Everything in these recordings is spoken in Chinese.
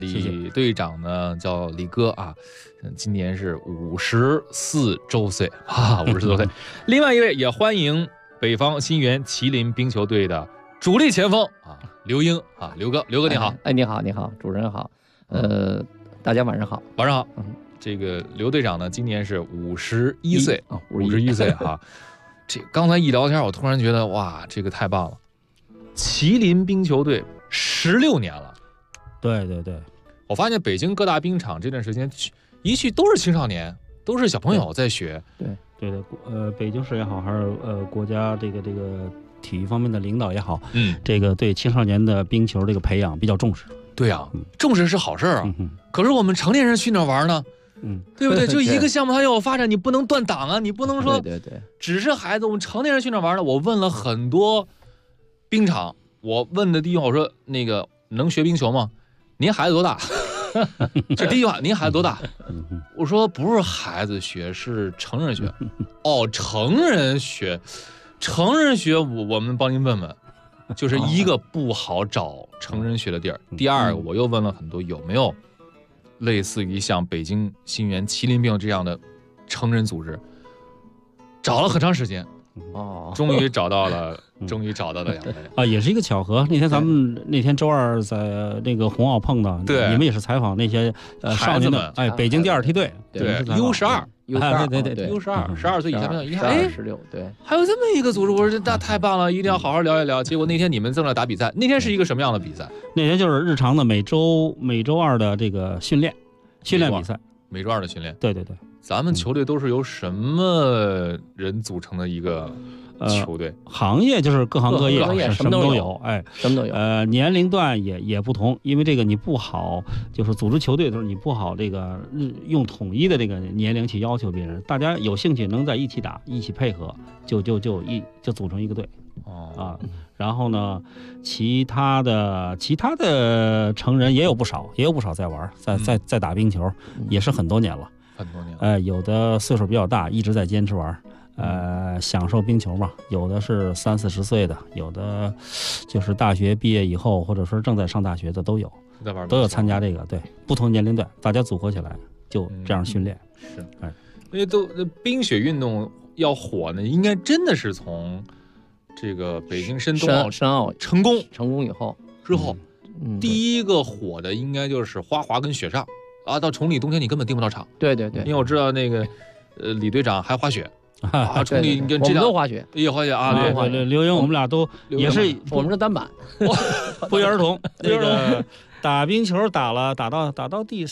李队长呢叫李哥啊，今年是54周岁啊，54周岁。另外一位也欢迎北方新源麒麟冰球队的主力前锋啊，刘英啊，刘哥你好。 你好，你好，主持人好，大家晚上好， 晚上好。这个刘队长呢，今年是51岁，51岁哈。这刚才一聊天，我突然觉得哇，这个太棒了！麒麟冰球队16年了。 对对对， 我发现北京各大冰场这段时间一去都是青少年，都是小朋友在学。 对的，北京市也好，还是国家这个体育方面的领导也好，这个对青少年的冰球这个培养比较重视。 对啊，重视是好事啊。可是我们成年人去哪玩呢？对不对？就一个项目它要有发展，你不能断档啊！你不能说对， 只是孩子，我们成年人去哪玩呢？我问了很多冰场，我问的第一话，我说那个能学冰球吗？您孩子多大？这第一话，您孩子多大？我说不是孩子学，是成人学。哦，成人学，我们帮您问问。就是一个不好找成人学的地儿，第二个我又问了很多有没有类似于像北京新源麒麟冰这样的成人组织，找了很长时间，终于找到了两位啊，也是一一个巧合。咱们那天周二在那个红奥碰到， 对， 你们也是采访那些少年的北京第2梯队， 对 U12。 对 U12，12岁以下没有，一看 16，对， 还有这么一个组织，我说那太棒了，一定要好好聊一聊。结果那天你们正在打比赛，那天是一个什么样的比赛？ 那天就是日常的每周二的这个训练比赛， 每周二的训练。 对， 咱们球队都是由什么人组成的一个球队？ 行业就是各行各业，什么都有， 什么都有。 年龄段也不同，因为这个你不好，就是组织球队的时候你不好这个用统一的这个年龄去要求别人，大家有兴趣能在一起打，一起配合，就组成一个队。然后呢，其他的成人也有不少在玩，在打冰球，也是很多年了。有的岁数比较大，一直在坚持玩。享受冰球嘛，有的是30-40岁的，有的就是大学毕业以后，或者说正在上大学的都有参加这个。对，不同年龄段大家组合起来就这样训练。 是，因为冰雪运动要火呢，应该真的是从这个北京深冬奥成功以后之后，第一个火的应该就是花滑跟雪上啊。到崇礼冬天你根本订不到场。 对， 因为我知道那个李队长还滑雪。崇礼跟我们都滑雪， 也滑雪啊！ 对，刘英我们俩都也是， 我们是单板， 不约而同。那个打冰球打到第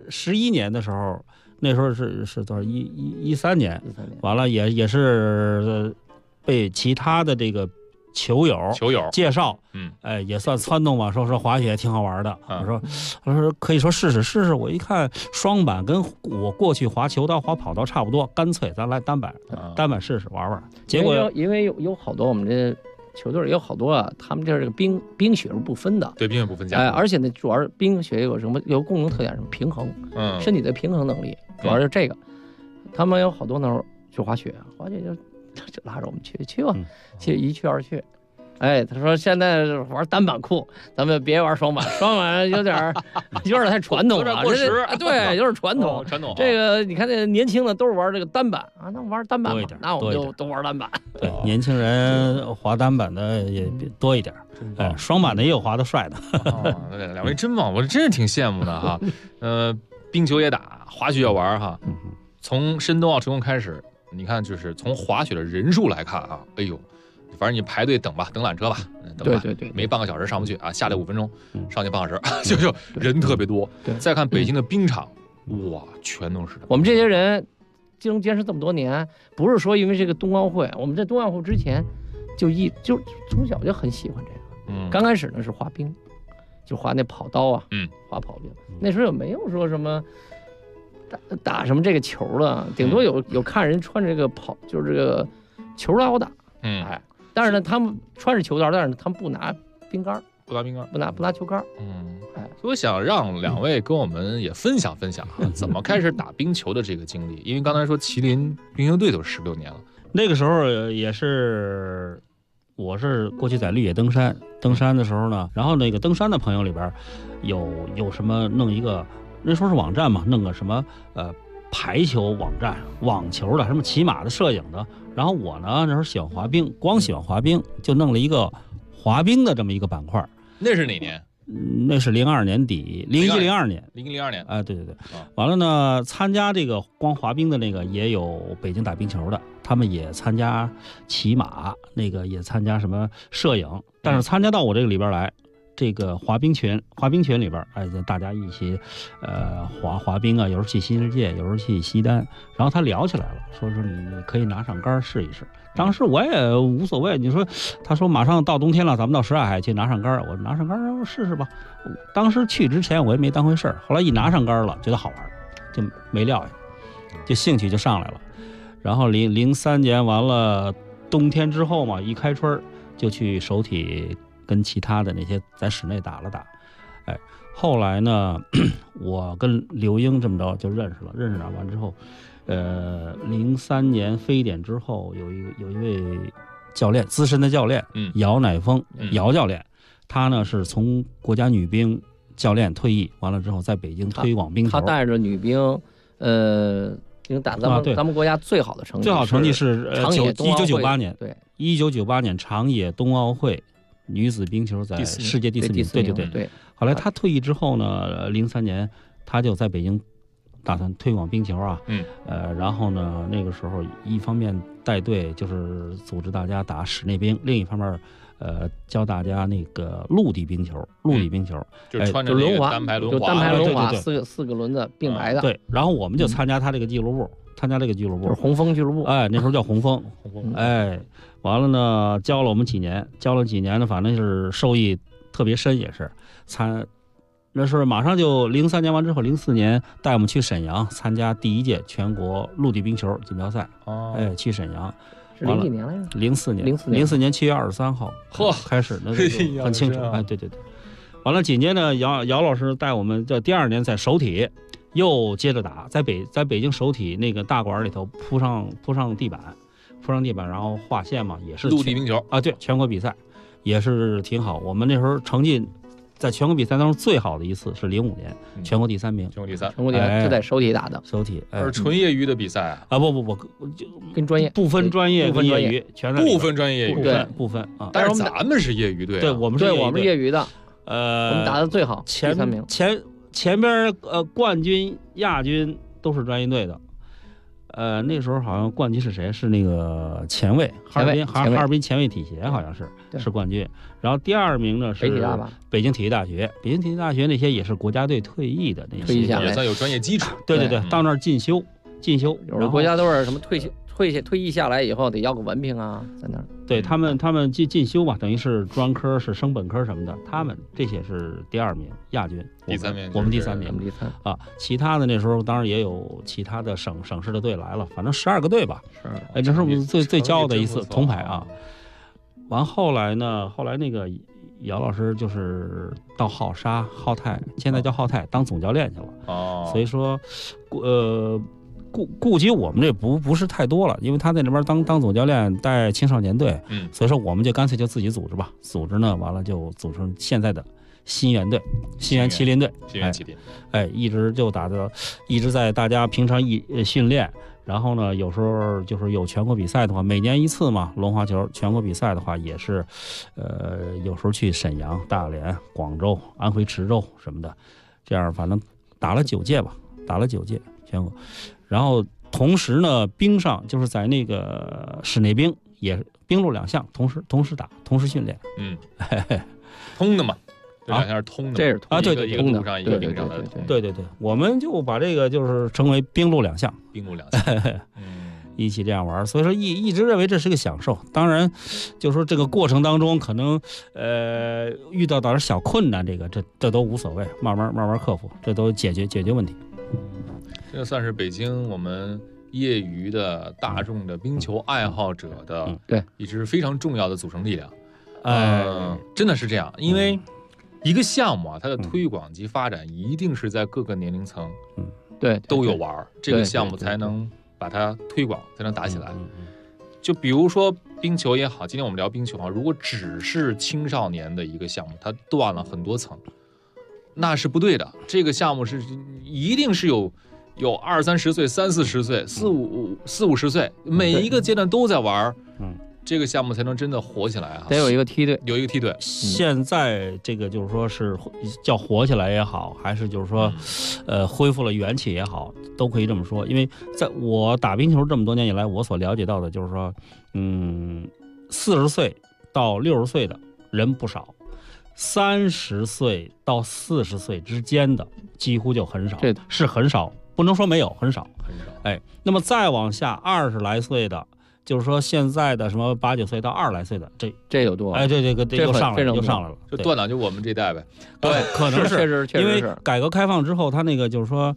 11年的时候，那时候是多少？13年，完了也是被其他的这个球友介绍，也算撺动吧，说滑雪挺好玩的。我说可以说试试。我一看双板跟我过去滑球道、滑跑道差不多，干脆咱来单板试试玩玩。结果因为有好多我们这球队有好多啊，他们这个冰雪是不分的， 对，冰雪不分家。 而且呢，主要是冰雪有共同特点，什么平衡，身体的平衡能力，主要是这个。他们有好多那会儿去滑雪就拉着我们去吧，一去二去。他说现在玩单板酷，咱们别玩双板，双板有点太传统了， 有点过时。 对，有点传统。这个你看这年轻的都是玩这个单板啊，那玩单板吧，那我们就都玩单板。 对，年轻人滑单板的也多一点，双板的也有滑的帅的。 两位真棒，我真是挺羡慕的哈。冰球也打，滑雪也玩哈。从深冬奥成功开始。你看，就是从滑雪的人数来看啊，反正你排队等吧，等缆车吧， 对， 没半个小时上不去啊，下来5分钟，上去半小时，就人特别多。再看北京的冰场，哇，全都是。 我们这些人坚持这么多年，不是说因为这个冬奥会，我们在冬奥会之前就从小就很喜欢这个。刚开始呢是滑冰，就滑那跑道啊，滑跑冰。那时候也没有说什么。打什么这个球了，顶多有看人穿这个就是这个球刀打，但是呢，他们穿着球刀，但是他们不拿冰杆，不拿球杆， 所以我想让两位跟我们也分享分享怎么开始打冰球的这个经历，因为刚才说麒麟冰球队都16年了， 那个时候也是我是过去在绿野登山的时候呢，然后那个登山的朋友里边有什么弄一个，人说是网站嘛，弄个什么排球网站、网球的、什么骑马的、摄影的。然后我呢那时候喜欢滑冰，光喜欢滑冰，就弄了一个滑冰的这么一个板块。 那是哪年？ 那是02年底，01、02年 ，01、02年。 对对对。完了呢，参加这个光滑冰的那个也有北京打冰球的，他们也参加骑马，那个也参加什么摄影，但是参加到我这个里边来，这个滑冰群里边，大家一起滑冰啊，有时候去新世界，有时候去西单，然后他聊起来了，说你可以拿上杆试一试。当时我也无所谓，你说，他说马上到冬天了，咱们到什刹海去拿上杆，我拿上杆试试吧。当时去之前我也没当回事儿，后来一拿上杆了，觉得好玩，就没撂下，就兴趣就上来了。然后03年完了，冬天之后嘛，一开春就去首体跟其他的那些在室内打了打。后来呢，我跟刘英这么着就认识了完之后。03年非典之后，有一位教练，资深的教练，姚乃峰，姚教练，他呢是从国家女兵教练退役，完了之后在北京推广冰球， 他带着女兵，已经打咱们国家最好的成绩， 最好成绩是1998年， 对 ，1998年长野冬奥会女子冰球在世界第4名，对。后来他退役之后呢，03年他就在北京。打算推广冰球啊，然后呢，那个时候一方面带队就是组织大家打室内冰，另一方面，教大家那个陆地冰球， 就穿着那个单排轮滑， 四个轮子并排的， 对。然后我们就参加他这个俱乐部， 就是红枫俱乐部， 那时候叫红枫，完了呢，教了几年呢，反正是受益特别深，也是那是马上就03年完之后，04年带我们去沈阳参加第1届全国陆地冰球锦标赛。去沈阳， 是零几年来着 ？04年7月23号开始，那很清楚。对。完了，紧接着姚老师带我们，这第2年在首体又接着打，在北京首体那个大馆里头铺上地板，然后画线嘛，也是陆地冰球对，全国比赛也是挺好。我们那时候成绩。在全国比赛当中最好的一次是05年全国第3名， 全国第3就在首体打的， 是纯业余的比赛不，就跟专业不分专业跟业余，全在不分专业业余， 不分啊。 但是咱们是业余队， 对，我们是业余的，我们打的最好，第3名， 前边冠军、亚军都是专业队的。那时候好像冠军是谁？是那个前卫，哈尔滨前卫体协好像是冠军。然后第2名呢是北京体育大学，那些也是国家队退役的那些， 也算有专业基础。 对，到那儿进修。 有的国家都是什么退役下来以后得要个文凭啊，在那儿。 对他们进修嘛，等于是专科是升本科什么的，他们这些是第2名亚军， 第3名我们第3名，啊，其他的那时候当然也有其他的省市的队来了，反正12个队吧，这是我们最骄傲的一次铜牌啊。完后来那个姚老师就是到浩泰，现在叫浩泰当总教练去了，所以说顾及我们这不是太多了，因为他在那边当总教练带青少年队，所以说我们就干脆就自己组织吧。组织呢，完了就组成现在的新源队，新源麒麟队，一直就一直在大家平常训练。然后呢，有时候就是有全国比赛的话，每年一次嘛，轮滑球全国比赛的话也是，有时候去沈阳、大连、广州、安徽池州什么的，这样反正打了9届全国。然后同时呢，冰上就是在那个室内冰也冰陆2项同时打，同时训练， 通的嘛。这2项是通的， 这是通的， 对，一个路上一个冰上的， 对，我们就把这个就是称为冰陆2项，一起这样玩，所以说一直认为这是个享受。当然，就是说这个过程当中可能遇到点小困难，这都无所谓，慢慢克服，这都解决问题。 这算是北京我们业余的大众的冰球爱好者的一支非常重要的组成力量。真的是这样，因为一个项目啊，它的推广及发展一定是在各个年龄层， 对， 都有玩，这个项目才能把它推广，才能打起来。 就比如说冰球也好，今天我们聊冰球啊，如果只是青少年的一个项目，它断了很多层，那是不对的。这个项目是一定是有20-30岁、30-40岁、40-50岁，每一个阶段都在玩，这个项目才能真的火起来啊！ 得有一个梯队， 有一个梯队。 现在这个就是说是叫火起来也好，还是就是说，恢复了元气也好，都可以这么说。因为在我打冰球这么多年以来，我所了解到的就是说，40岁到60岁的人不少，30岁到40岁之间的几乎就很少， 对， 是很少，不能说没有，很少， 很少。 哎，那么再往下20来岁的。就是说，现在的什么8、9岁到20来岁的，这有多？哎，这又上来了，又上来了。 就断档就我们这代呗。 对，可能是确实因为改革开放之后，他那个就是说，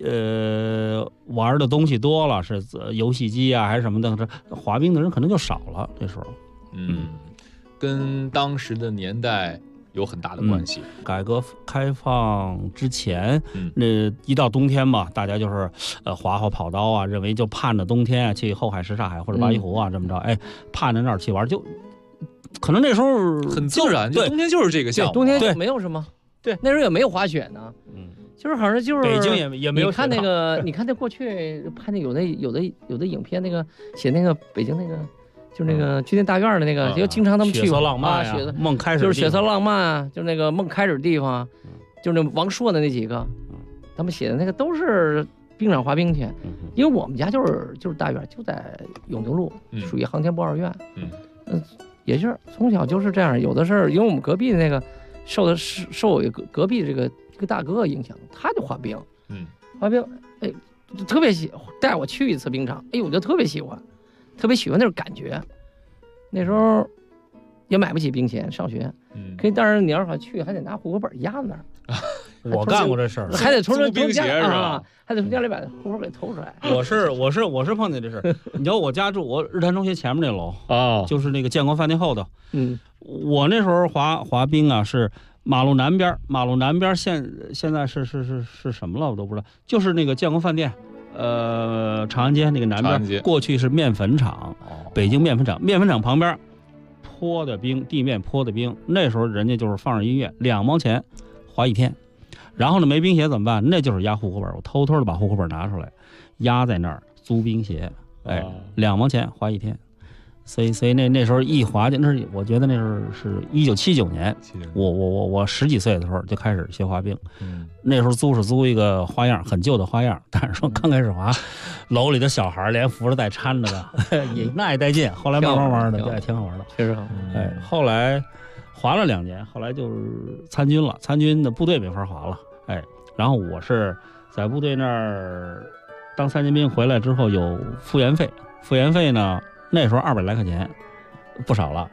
玩的东西多了，是游戏机啊还是什么的，这滑冰的人可能就少了。这时候， 跟当时的年代有很大的关系。 改革开放之前，那一到冬天嘛，大家就是滑跑道啊，认为就盼着冬天啊去后海、什刹海或者八一湖啊这么着，哎，盼着那儿去玩，就可能那时候很自然，就冬天就是这个项目， 冬天没有什么，对，那时候也没有滑雪呢，就是好像就是北京也没有。 你看那个，你看那过去拍那有的影片，那个写那个北京那个。就是那个军舰大院的那个，就经常他们去血色浪漫呀，梦开始就是血色浪漫啊，就是那个梦开始的地方，就是那王朔的那几个，他们写的那个都是冰上滑冰去。因为我们家就是大院，就在永定路，属于航天部2院。也是从小就是这样，有的是因为我们隔壁的那个受隔壁这个大哥哥影响，他就滑冰，滑冰，哎，就特别带我去一次冰场，哎，我就特别喜欢那种感觉。那时候也买不起冰鞋，上学，可以，但是你要是去，还得拿户口本压在那儿。 我干过这事儿， 还得从家啊，还得从家里把户口本给偷出来。 我是碰见这事儿。你知道我家住我日坛中学前面那楼啊，就是那个建国饭店后头。我那时候滑冰啊，是马路南边现在是什么了我都不知道，就是那个建国饭店。长安街那个南边，过去是面粉厂，北京面粉厂，面粉厂旁边坡的冰，地面坡的冰，那时候人家就是放着音乐，2毛钱滑1天，然后呢没冰鞋怎么办？那就是压户口本，我偷偷的把户口本拿出来，压在那儿租冰鞋，哎，2毛钱滑1天。所以那时候一滑进，我觉得那时候是1979年，我10几岁的时候就开始学滑冰。那时候租一个花样，很旧的花样，但是说刚开始滑，楼里的小孩连扶着带搀着的，那也带劲。后来慢慢玩的，对，挺好玩的， 确实好。 哎，后来滑了2年，后来就是参军了，参军的部队没法滑了，哎，然后我是在部队那儿当3年兵回来之后有复员费呢。那时候200来块钱，不少了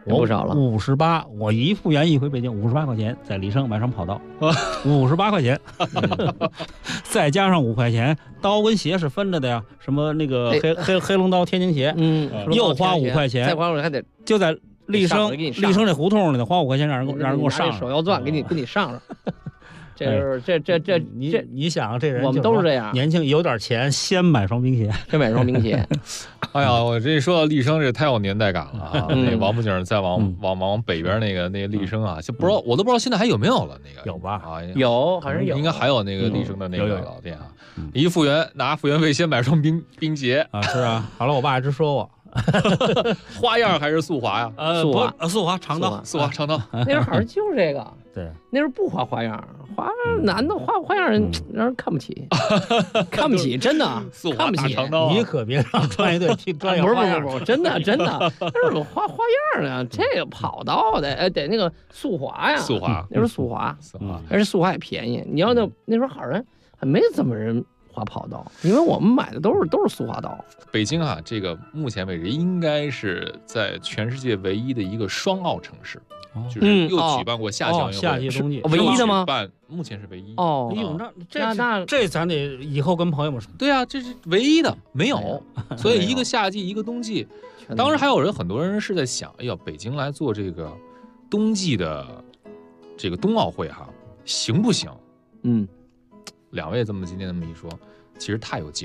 ，58，我一复员一回北京58块钱，在李胜买双跑道，58块钱，再加上5块钱，刀跟鞋是分着的呀，什么那个黑龙刀、天津鞋，又花5块钱， 再花还得就在立生这胡同里头花5块钱，让人给我上手摇钻，给你上上。 你想这人我们都是这样， 年轻有点钱，先买双冰鞋。 哎呀，我这说到立生，这太有年代感了啊！那王府井再往北边那个立生啊，就不知道我都不知道现在还有没有了。那个有吧？ 啊， 有，好像有， 应该还有那个立生的那个老店啊。一复员拿复员费先买双冰鞋啊，是啊。好了，我爸一直说我。 花样还是速滑呀？ 速滑长道， 速滑长道。 那时候好像就是这个。 对， 那时候不滑花样，男的滑花样让人看不起，看不起，真的看不起。 你可别让专业队去专业花样， 不是，真的，那是花样的，这个跑道的，得那个速滑呀， 速滑， 那时候速滑，而且速滑也便宜。你要那时候好像还没怎么人滑跑道，因为我们买的都是速滑道。 北京啊，这个目前为止应该是在全世界唯一的一个双奥城市。就是又举办过夏季奥运会， 夏季冬季唯一的吗？ 目前是唯一。 哦， 哎呦，这咱得以后跟朋友们说。 对啊，这是唯一的，没有。所以一个夏季，一个冬季。当时还有很多人是在想，哎呀，北京来做这个冬季的这个冬奥会哈，行不行？2位这么今天这么一说，其实太有基础了。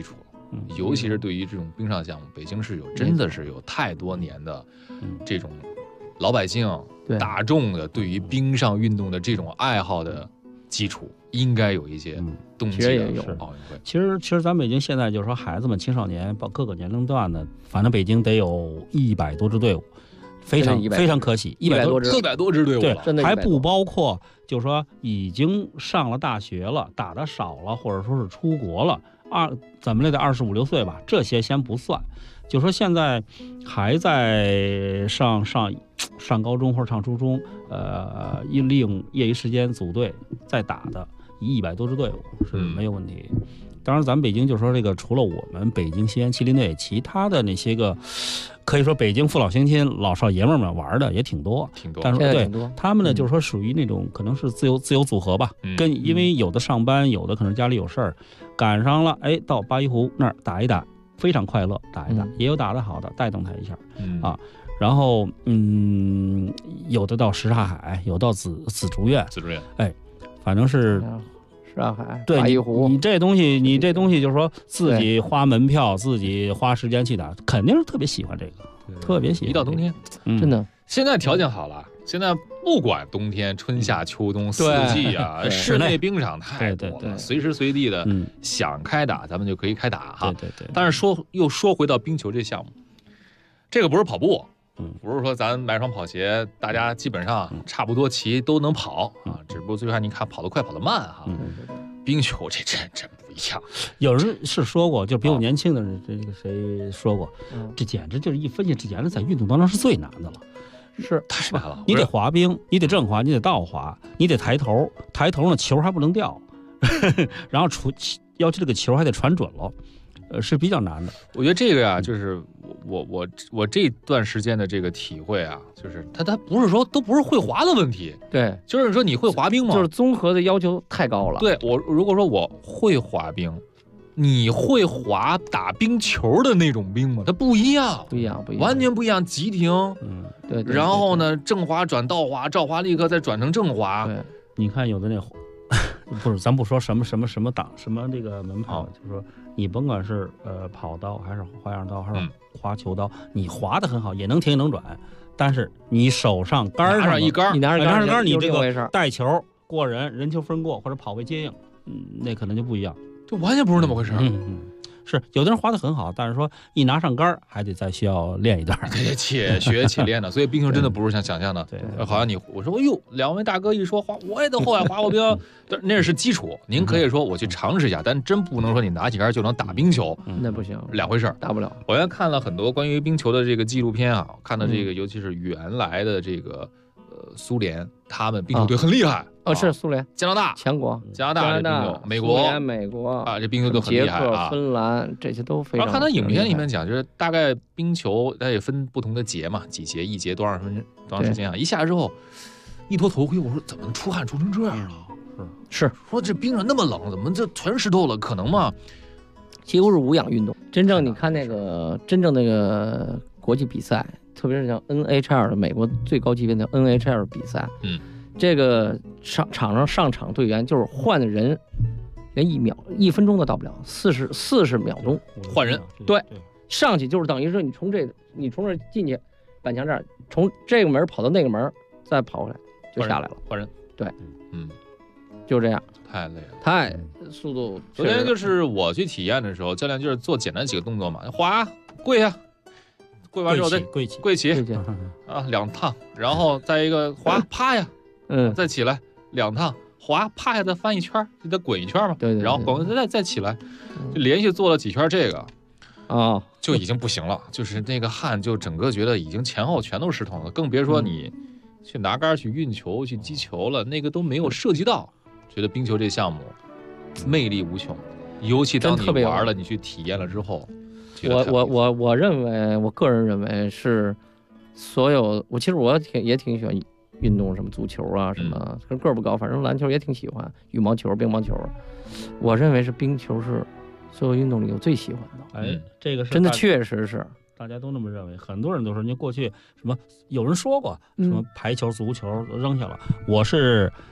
尤其是对于这种冰上项目，北京是真的是有太多年的这种老百姓、大众的对于冰上运动的这种爱好的基础，应该有一些冬季的奥运会。 其实咱北京现在就是说，孩子们、青少年，各个年龄段的，反正北京得有100多支队伍。非常可喜，400 多支队伍， 对，还不包括就是说已经上了大学了，打得少了，或者说是出国了，怎么也得25、6岁吧，这些先不算。就说现在还在上高中或者上初中，利用业余时间组队再打的，100多支队伍是没有问题。当然，咱们北京就说这个，除了我们北京西安麒麟队，其他的那些个，可以说北京父老乡亲、老少爷们们玩的也挺多。但是对他们呢，就是说属于那种可能是自由组合吧，因为有的上班，有的可能家里有事儿，赶上了，到八一湖那儿打一打，非常快乐，打一打，也有打得好的，带动他一下啊。然后有的到什刹海，有到紫竹院，反正是。 上海对你这东西就是说自己花门票，自己花时间去打，肯定是特别喜欢这个，特别喜欢。 一到冬天， 真的， 现在条件好了，现在不管冬天、春夏秋冬4季啊，室内冰场太多了，随时随地的想开打，咱们就可以开打哈。 对。 但是又说回到冰球这项目，这个不是跑步。不是说咱买双跑鞋，大家基本上差不多齐都能跑啊，只不过最后你看跑得快跑得慢哈。冰球这真不一样。 有人是说过，就比我年轻的人，这个谁说过，这简直就是一分析，这简直在运动当中是最难的了。 是太难了， 你得滑冰，你得正滑，你得倒滑，你得抬头呢球还不能掉，然后要求这个球还得传准了。是比较难的。 我觉得这个呀，就是我这段时间的这个体会啊，就是它不是说都不是会滑的问题， 对， 就是说你会滑冰吗？ 就是综合的要求太高了。 对，我如果说我会滑冰，你会滑打冰球的那种冰吗？它不一样，完全不一样，急停， 对， 然后呢，正滑转倒滑，倒滑立刻再转成正滑。 对， 你看有的那不是，咱不说什么档什么这个门跑，就是说你甭管是跑刀还是花样刀还是滑球刀，你滑得很好，也能停也能转，但是你手上杆上一杆， 你拿着杆， 你这个带球过人球分过或者跑位接应，那可能就不一样， 就完全不是那么回事。 是有的人滑得很好，但是说一拿上杆还得再需要练一段， 且学且练的。所以冰球真的不是像想象的， 对， 好像我说哎呦，两位大哥一说滑，我也得后来滑过冰，那是基础。您可以说我去尝试一下，但真不能说你拿起杆就能打冰球， 那不行， 两回事， 打不了。 我原来看了很多关于冰球的这个纪录片啊，看的这个尤其是原来的这个苏联，他们冰球队很厉害。 是苏联、 加拿大强国， 加拿大、美国啊， 这冰球都很厉害啊。 芬兰这些都非常。 然后看他影片里面讲，就是大概冰球它也分不同的节嘛，几节一节多长时间啊？一下来之后，一脱头盔，我说怎么出汗出成这样了？ 是说这冰上那么冷，怎么这全湿透了？可能吗？ 几乎是无氧运动。真正你看那个国际比赛，特别是像 NHL 的美国最高级别的 NHL 比赛，这个场上上场队员就是换的人，连1分钟都到不了，40秒钟换人。 对，上去就是等于说你从这进去板墙这儿，从这个门跑到那个门，再跑回来就下来了， 换人。 对，就这样。 太累了， 速度。 昨天就是我去体验的时候，教练就是做简单几个动作嘛，滑跪下，跪完之后再跪起啊2趟，然后再一个滑趴下。再起来2趟，滑趴下再翻一圈，就得滚一圈嘛。 对， 然后滚再起来，就连续做了几圈这个，就已经不行了，就是那个汗就整个觉得已经前后全都湿透了，更别说你去拿杆去运球去击球了，那个都没有涉及到。觉得冰球这项目魅力无穷，尤其当你玩了，你去体验了之后， 我认为，我个人认为是所有其实我也挺喜欢运动，什么足球啊，什么个儿不高，反正篮球也挺喜欢，羽毛球、乒乓球，我认为是冰球是所有运动里我最喜欢的。 这个是真的确实是大家都那么认为，很多人都说，你过去什么有人说过什么排球、足球都扔下了，我是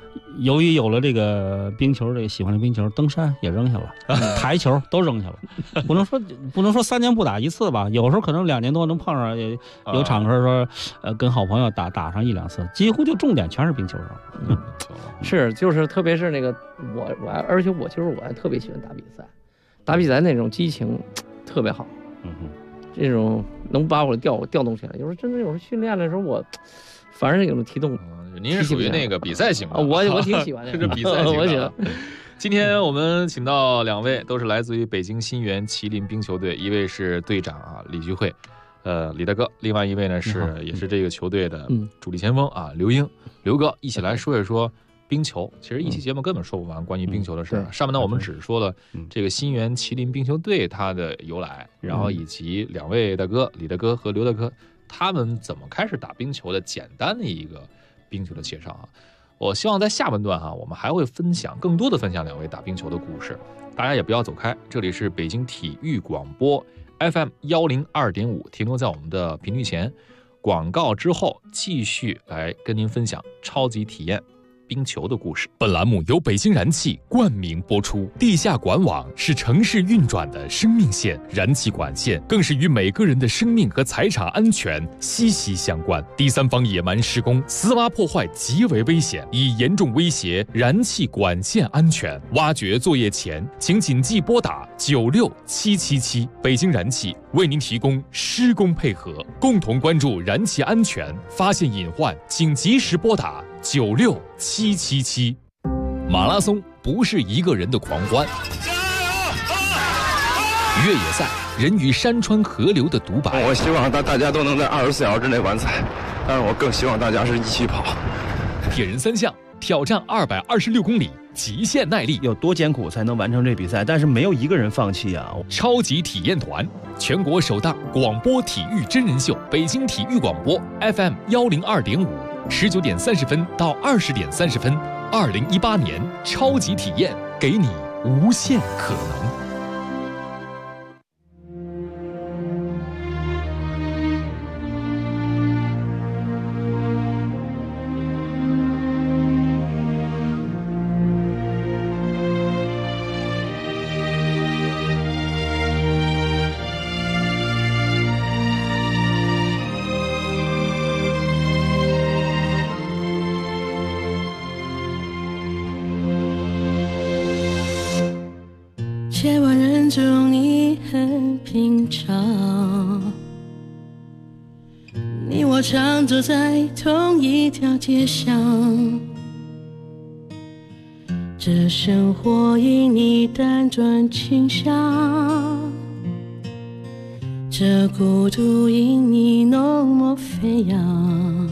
由于有了这个冰球，这个喜欢的冰球，登山也扔下了，台球都扔下了。不能说3年不打一次吧，有时候可能2年多能碰上，有场合说跟好朋友打上1-2次，几乎就重点全是冰球上。 是就是特别是那个而且我还特别喜欢打比赛那种激情特别好。这种能把我调动起来。有时候训练的时候我。反正有种提动， 您是属于那个比赛型的， 我挺喜欢的， 是比赛型的。 我喜欢。 今天我们请到2位，都是来自于北京新源麒麟冰球队，一位是队长李菊慧，李大哥，另外一位呢也是这个球队的主力前锋刘英，刘哥，一起来说一说冰球。其实一期节目根本说不完关于冰球的事儿。上半段我们只说了这个新源麒麟冰球队它的由来，然后以及2位大哥李大哥和刘大哥。他们怎么开始打冰球的简单的一个冰球的介绍我希望在下半段我们还会更多的分享2位打冰球的故事，大家也不要走开，这里是北京体育广播 FM 102.5，停留在我们的频率前，广告之后继续来跟您分享超级体验冰球的故事。 本栏目由北京燃气冠名播出。地下管网是城市运转的生命线，燃气管线更是与每个人的生命和财产安全息息相关。第三方野蛮施工、私挖破坏极为危险，已严重威胁燃气管线安全。挖掘作业前，请谨记拨打96777。北京燃气为您提供施工配合，共同关注燃气安全，发现隐患请及时拨打96777。马拉松不是一个人的狂欢，越野赛人与山川河流的独白。 我希望大家都能在24小时之内完赛，但是我更希望大家是一起跑。 铁人3项挑战226公里，极限耐力， 有多艰苦才能完成这比赛？但是没有一个人放弃啊！ 超级体验团，全国首档广播体育真人秀，北京体育广播 FM 102.5，19点30分到20点30分，2018年超级体验，给你无限可能。 千万人中你很平常，你我常走在同一条街上，这生活因你单转倾向，这孤独因你浓墨飞扬。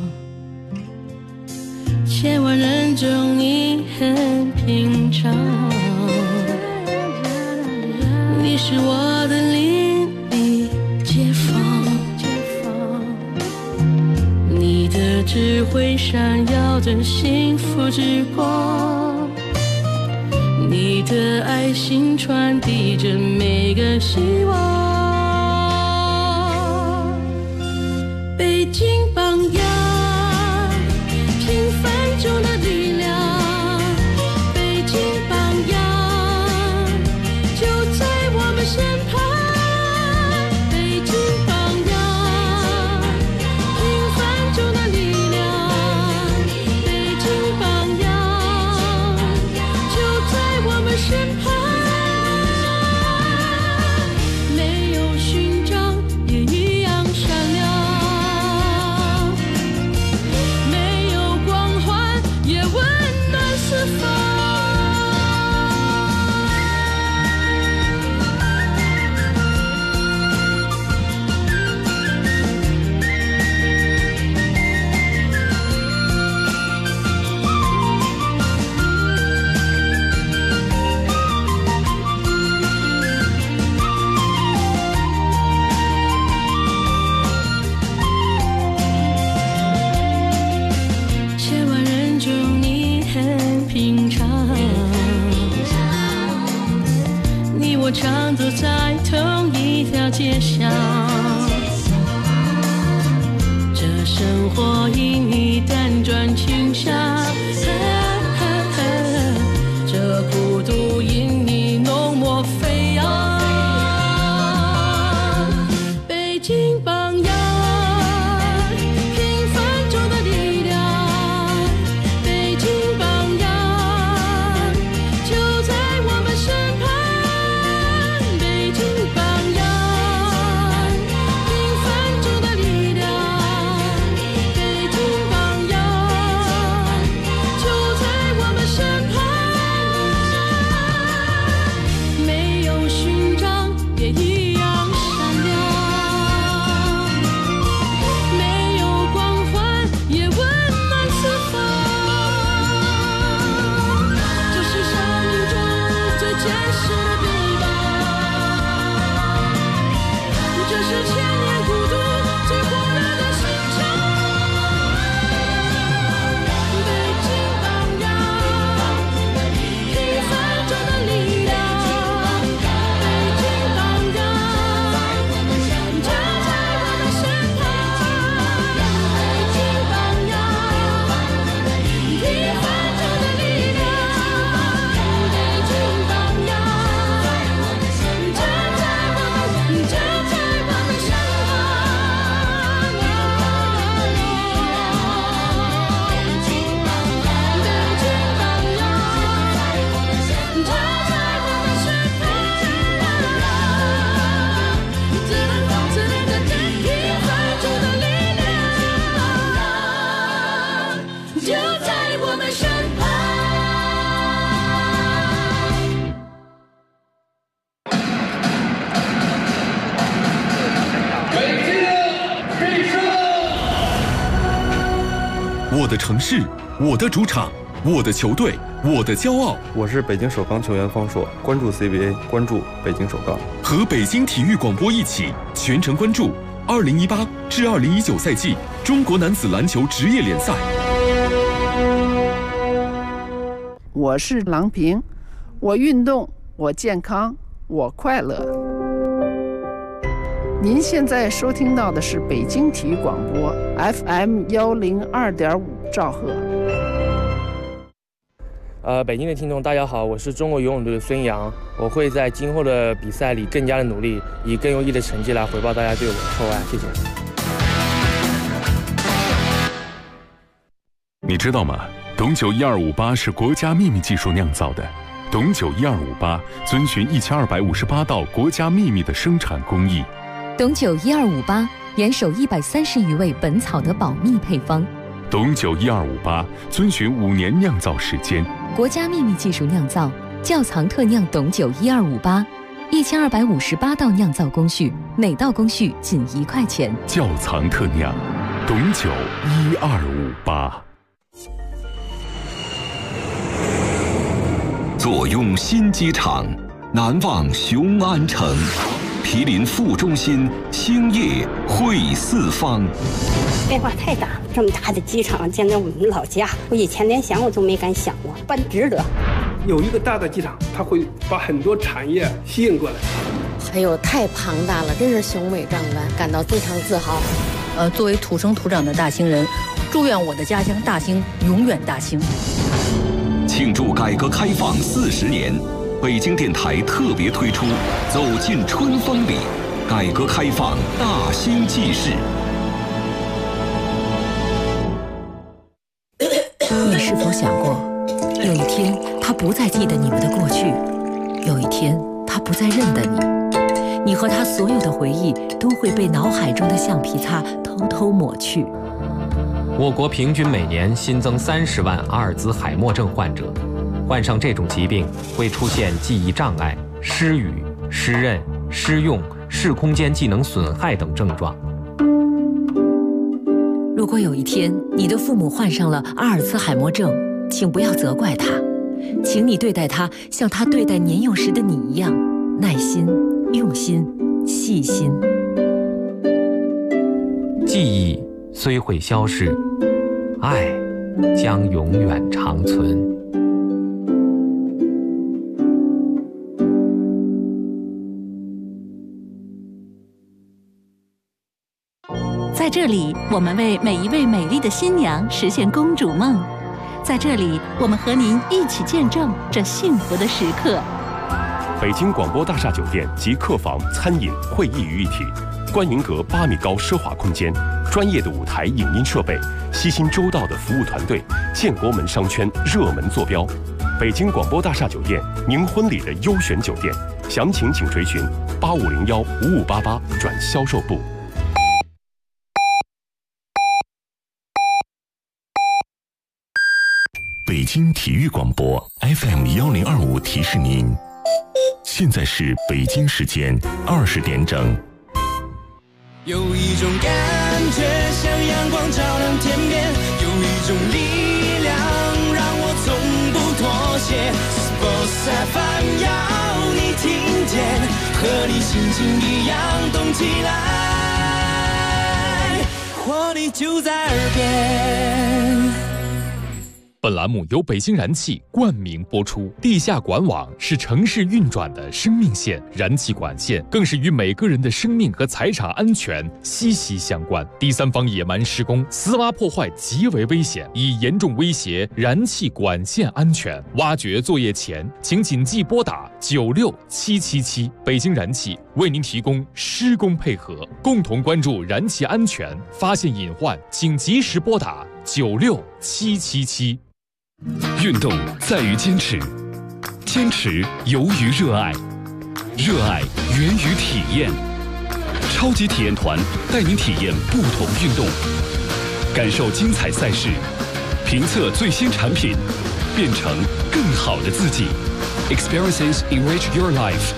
千万人中你很平常，你是我的邻里街坊，你的智慧闪耀着幸福之光，你的爱心传递着每个希望。北京榜样，平凡中的力量，北京榜样就在我们身旁。北京榜样，平凡中的力量，北京榜样就在我们身旁。没有勋章也一样闪亮，没有光环也温暖四方。千万人中你很平常，你我常走在同一条街上，这生活因你单转倾向， 是臂膀。这是千年孤独最火热的心肠。北京榜样，平凡中的力量。北京榜样，就在我们身旁。北京榜样，平凡中的力量。北京榜样，就在我们身旁。就在我们身旁。 我的城市，我的主场，我的球队，我的骄傲。 我是北京首钢球员方硕，关注 CBA， 关注北京首钢。 和北京体育广播一起全程关注2018至2019赛季中国男子篮球职业联赛。 我是郎平，我运动，我健康，我快乐。您现在收听到的是北京体育广播 FM 102.5兆赫。 北京的听众大家好，我是中国游泳队的孙杨，我会在今后的比赛里更加的努力，以更优异的成绩来回报大家对我的厚爱，谢谢。 你知道吗？董酒1258是国家秘密技术酿造的。董酒1258遵循1258道国家秘密的生产工艺。 董酒1258严守130余味本草的保密配方。 董酒1258遵循5年酿造时间。 国家秘密技术酿造，窖藏特酿董酒1258，1258道酿造工序，每道工序仅1块钱。 窖藏特酿，董酒1258。 坐拥新机场，难忘雄安城。毗邻副中心，兴业汇四方。 变化太大了，这么大的机场建在我们老家，我以前连想我都没敢想过，办值得。 有一个大的机场，它会把很多产业吸引过来。 哎呦，太庞大了，真是雄伟壮观，感到非常自豪。 作为土生土长的大兴人，祝愿我的家乡大兴永远大兴。 庆祝改革开放40年，北京电台特别推出《走进春风里》，改革开放大兴纪事。 你是否想过，有一天他不再记得你们的过去，有一天他不再认得你，你和他所有的回忆都会被脑海中的橡皮擦偷偷抹去。 我国平均每年新增30万阿尔兹海默症患者，患上这种疾病会出现记忆障碍、失语、失认、失用、视空间技能损害等症状。 如果有一天你的父母患上了阿尔兹海默症，请不要责怪他，请你对待他像他对待年幼时的你一样，耐心、用心、细心。 记忆虽会消逝，爱将永远长存。 在这里，我们为每一位美丽的新娘实现公主梦。在这里，我们和您一起见证这幸福的时刻。 北京广播大厦酒店集客房、餐饮、会议于一体，观云阁8米高奢华空间，专业的舞台影音设备，悉心周到的服务团队，建国门商圈热门坐标。北京广播大厦酒店，您婚礼的优选酒店，详情请垂询8501-5588转销售部。 北京体育广播 FM 1025提示您，现在是北京时间20点整。 有一种感觉像阳光照亮天边，有一种力量让我从不妥协。 FM要你听见，和你心情一样动起来，活力就在耳边。 本栏目由北京燃气冠名播出。地下管网是城市运转的生命线，燃气管线更是与每个人的生命和财产安全息息相关。第三方野蛮施工、私挖破坏极为危险，已严重威胁燃气管线安全。挖掘作业前，请谨记拨打96777。北京燃气为您提供施工配合，共同关注燃气安全，发现隐患，请及时拨打96777。 运动在于坚持，坚持由于热爱，热爱源于体验。超级体验团带您体验不同运动，感受精彩赛事，评测最新产品，变成更好的自己。Experiences enrich your life。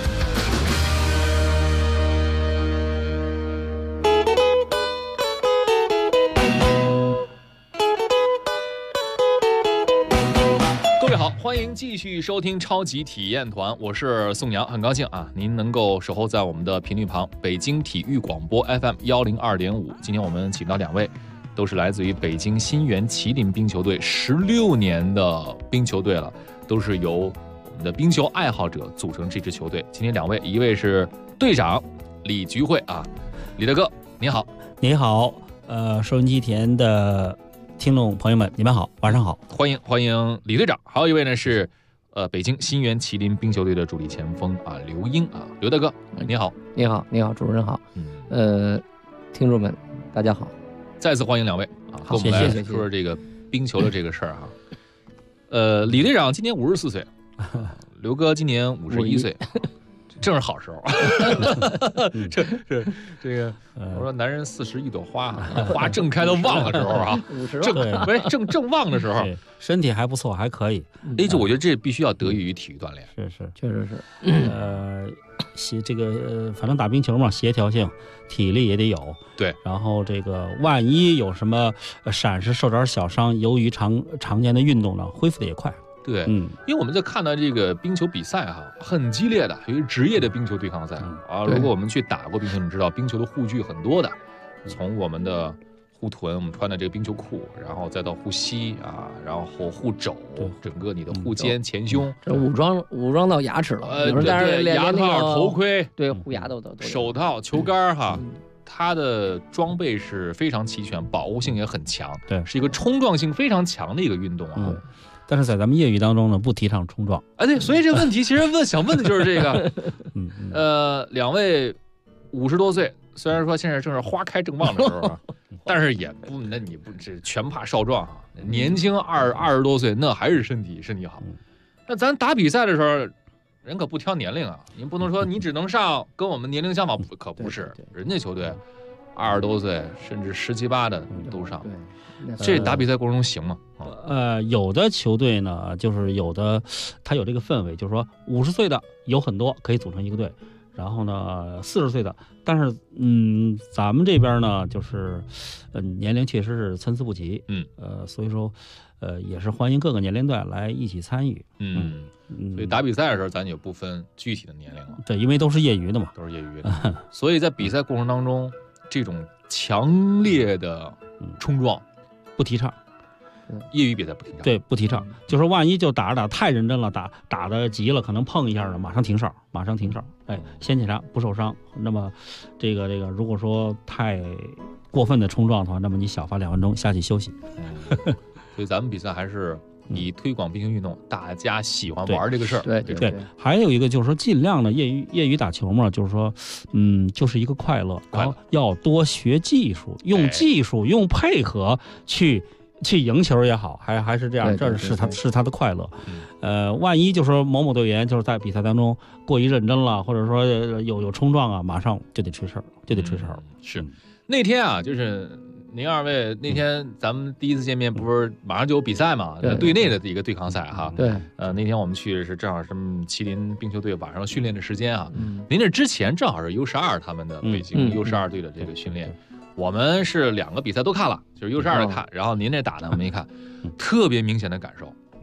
欢迎继续收听超级体验团，我是宋阳，很高兴啊，您能够守候在我们的频率旁，北京体育广播 FM 102.5。今天我们请到2位，都是来自于北京新源麒麟冰球队16年的冰球队了，都是由我们的冰球爱好者组成这支球队。今天2位，一位是队长李菊慧啊，李大哥，你好。 你好，收音机前的听众朋友们，你们好，晚上好， 欢迎李队长。还有一位呢是，北京新源麒麟冰球队的主力前锋啊，刘英啊，刘大哥，你好， 你好，主持人好，听众们大家好， 再次欢迎2位啊，和我们来说说这个冰球的这个事儿哈。李队长今年54岁，刘哥今年51岁。正是好时候，这个，我说男人40一朵花，花正开到旺的时候啊正旺的时候， 身体还不错，还可以。 这我觉得这必须要得益于体育锻炼， 是， 确实是。这个反正打冰球嘛，协调性、体力也得有。 对， 然后这个万一有什么闪失、受点小伤，由于常年的运动呢，恢复的也快。 对，因为我们在看到这个冰球比赛哈，很激烈的，由于职业的冰球对抗赛啊。如果我们去打过冰球，你知道冰球的护具很多的，从我们的护臀，我们穿的这个冰球裤，然后再到护膝啊，然后护肘，整个你的护肩、前胸， 这武装到牙齿了。 对，牙套、头盔， 对，护牙都手套、球杆哈。它的装备是非常齐全，保护性也很强， 对， 是一个冲撞性非常强的一个运动啊。 但是在咱们业余当中呢，不提倡冲撞。 对，所以这个问题其实想问的就是这个。2位50多岁，虽然说现在正是花开正旺的时候啊，但是也不，那你不这全怕少壮啊。年轻20多岁，那还是身体好。那咱打比赛的时候，人可不挑年龄啊，您不能说你只能上跟我们年龄相仿，可不是，人家球队20多岁甚至17、18的都上。这打比赛过程中行吗？ 有的球队呢，就是有的他有这个氛围，就是说50岁的有很多可以组成一个队，然后呢40岁的，但是咱们这边呢就是年龄确实是参差不齐，所以说也是欢迎各个年龄段来一起参与。 所以打比赛的时候咱也不分具体的年龄了。 对，因为都是业余的嘛， 都是业余的。所以在比赛过程当中，这种强烈的冲撞不提倡。 业余比赛不提倡， 对，不提倡。就是万一就打太认真了，打的急了，可能碰一下呢，马上停哨。先检查不受伤。那么这个如果说太过分的冲撞的话，那么你小罚2分钟下去休息。 所以咱们比赛还是以推广冰球运动，大家喜欢玩这个事儿。 对。还有一个就是说，尽量的业余打球嘛，就是说，就是一个快乐，然后要多学技术，用技术用配合去赢球也好，还是这样，这是他的快乐。万一就说某队员就是在比赛当中过于认真了，或者说有冲撞啊，马上就得吹哨， 是那天啊，就是您2位那天咱们第一次见面，不是马上就有比赛嘛？队内的一个对抗赛哈。 对。 那天我们去是正好是麒麟冰球队晚上训练的时间啊。您这之前正好是 U12 他们的北京 U12 队的这个训练。我们是2个比赛都看了，就是 U12 的看，然后您这打呢我们一看，特别明显的感受，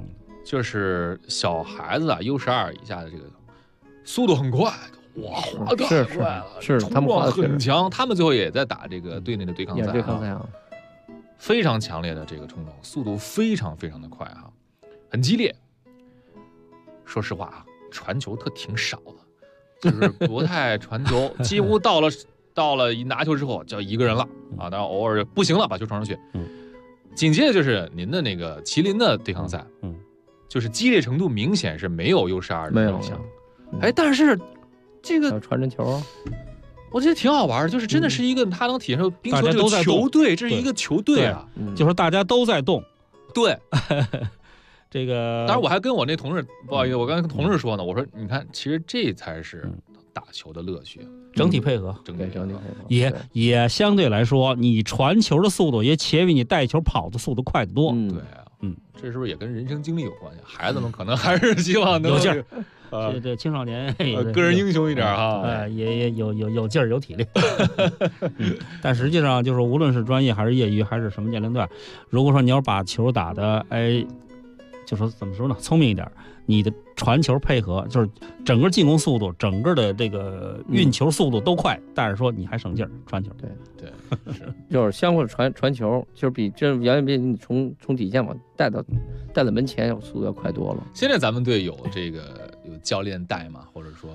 就是小孩子啊 U12以下的这个速度很快，哇，滑得太快了， 是他们滑得很强，他们最后也在打这个队内的对抗赛， 对抗赛啊， 非常强烈的这个冲撞，速度非常非常的快哈，很激烈。说实话啊，传球挺少的，就是不太传球，几乎到了一拿球之后就一个人了啊，当然偶尔不行了把球传上去。紧接着就是您的那个麒麟的对抗赛，就是激烈程度明显是没有 U12的那么强，哎，但是这个传真球， 我觉得挺好玩的，就是真的是一个它能体现出冰球这个球队，这是一个球队啊， 就是大家都在动， 对。 这个， 当然我还跟我那同事，不好意思，我刚才跟同事说呢，我说你看，其实这才是打球的乐趣， 整体配合， 整体配合也相对来说，你传球的速度也且比你带球跑的速度快得多。 对啊，这是不是也跟人生经历有关系？孩子们可能还是希望能有劲儿，这青少年个人英雄一点哈， 也有劲儿有体力。但实际上就是无论是专业还是业余还是什么年龄段，如果说你要把球打的就说怎么说呢，聪明一点，你的传球配合就是整个进攻速度，整个的这个运球速度都快，但是说你还省劲儿传球。 对，是就是相互传球，就是比远比你从底线往带到门前速度要快多了。 现在咱们队有教练带吗？或者说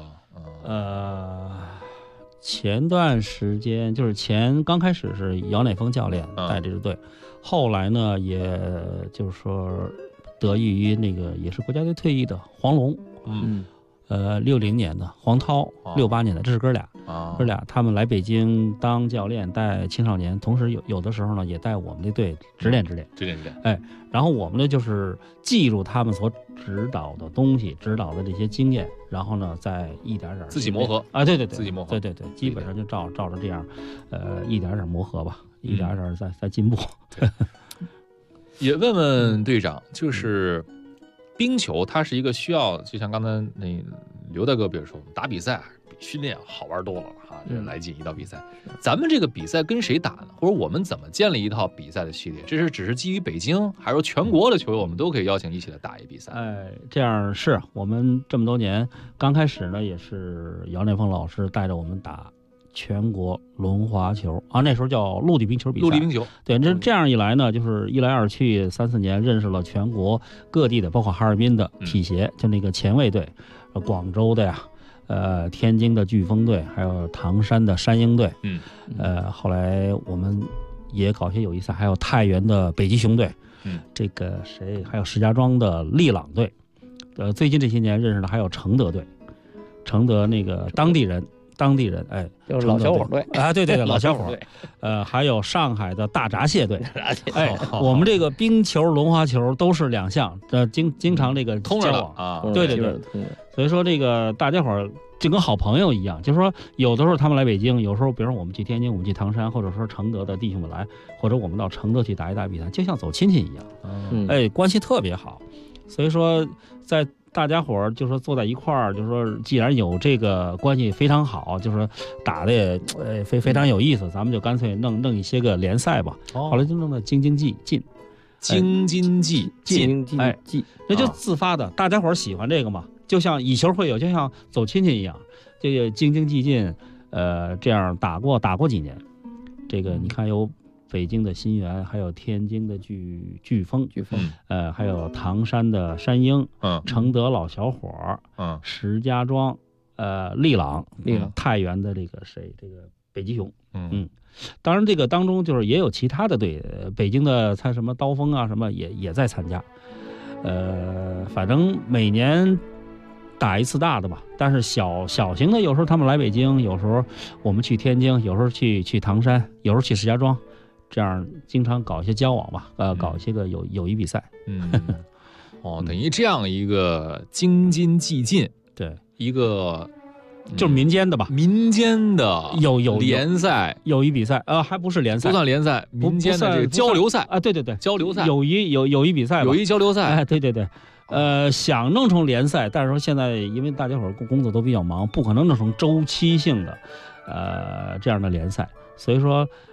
前段时间就是刚开始是姚乃峰教练带这支队，后来呢也就是说得益于那个也是国家队退役的黄龙，60年的黄涛，68年的，这是哥俩，他们来北京当教练带青少年，同时有的时候呢也带我们的队指点，然后我们呢就是记住他们所指导的东西，指导的这些经验，然后呢再一点点自己磨合啊，对， 自己磨合， 对，基本上就照着这样，一点点磨合吧，一点点再进步。 也问问队长，就是冰球它是一个需要，就像刚才那刘大哥比如说打比赛比训练好玩多了哈，这来劲一到比赛，咱们这个比赛跟谁打呢？或者我们怎么建立一套比赛的系列？这是只是基于北京，还是说全国的球友我们都可以邀请一起来打一比赛？ 这样是我们这么多年，刚开始呢也是姚乃峰老师带着我们打全国轮滑球啊，那时候叫陆地冰球比赛。 陆地冰球， 对，这样一来呢，就是一来二去3-4年，认识了全国各地的，包括哈尔滨的体协，就那个前卫队，广州的呀，天津的飓风队，还有唐山的山鹰队，后来我们也搞些友谊赛，还有太原的北极熊队，这个还有石家庄的利朗队，最近这些年认识的还有承德队，承德那个当地人， 就是老小伙队啊，对，老小伙，还有上海的大闸蟹队，我们这个冰球、轮滑球都是两项，经常这个通着了啊， 对，所以说这个大家伙就跟好朋友一样，就是说有的时候他们来北京，有时候比如说我们去天津，我们去唐山，或者说承德的弟兄们来，或者我们到承德去打一打比赛，就像走亲戚一样，关系特别好，所以说在大家伙儿就说坐在一块儿，就是说既然有这个关系非常好，就是说打的也非常有意思，咱们就干脆弄一些个联赛吧。后来就弄到京津冀进，那就自发的，大家伙儿喜欢这个嘛，就像以球会友，就像走亲戚一样，这个京津冀进，这样打过几年，这个你看有北京的新源，还有天津的飓风，还有唐山的山鹰，承德老小伙，石家庄，利朗，太原的这个北极熊，当然这个当中就是也有其他的队，北京的参什么刀锋啊什么也在参加，反正每年打一次大的吧，但是小型的有时候他们来北京，有时候我们去天津，有时候去唐山，有时候去石家庄。这样经常搞一些交往吧，搞一些个友谊比赛。 等于这样一个京津冀进， 对， 一个就是民间的吧， 民间的有联赛、 友谊比赛，还不是联赛， 不算联赛，民间的这个交流赛啊，对， 交流赛， 友谊比赛， 友谊交流赛， 对，想弄成联赛，但是说现在因为大家伙工作都比较忙，不可能弄成周期性的这样的联赛，所以说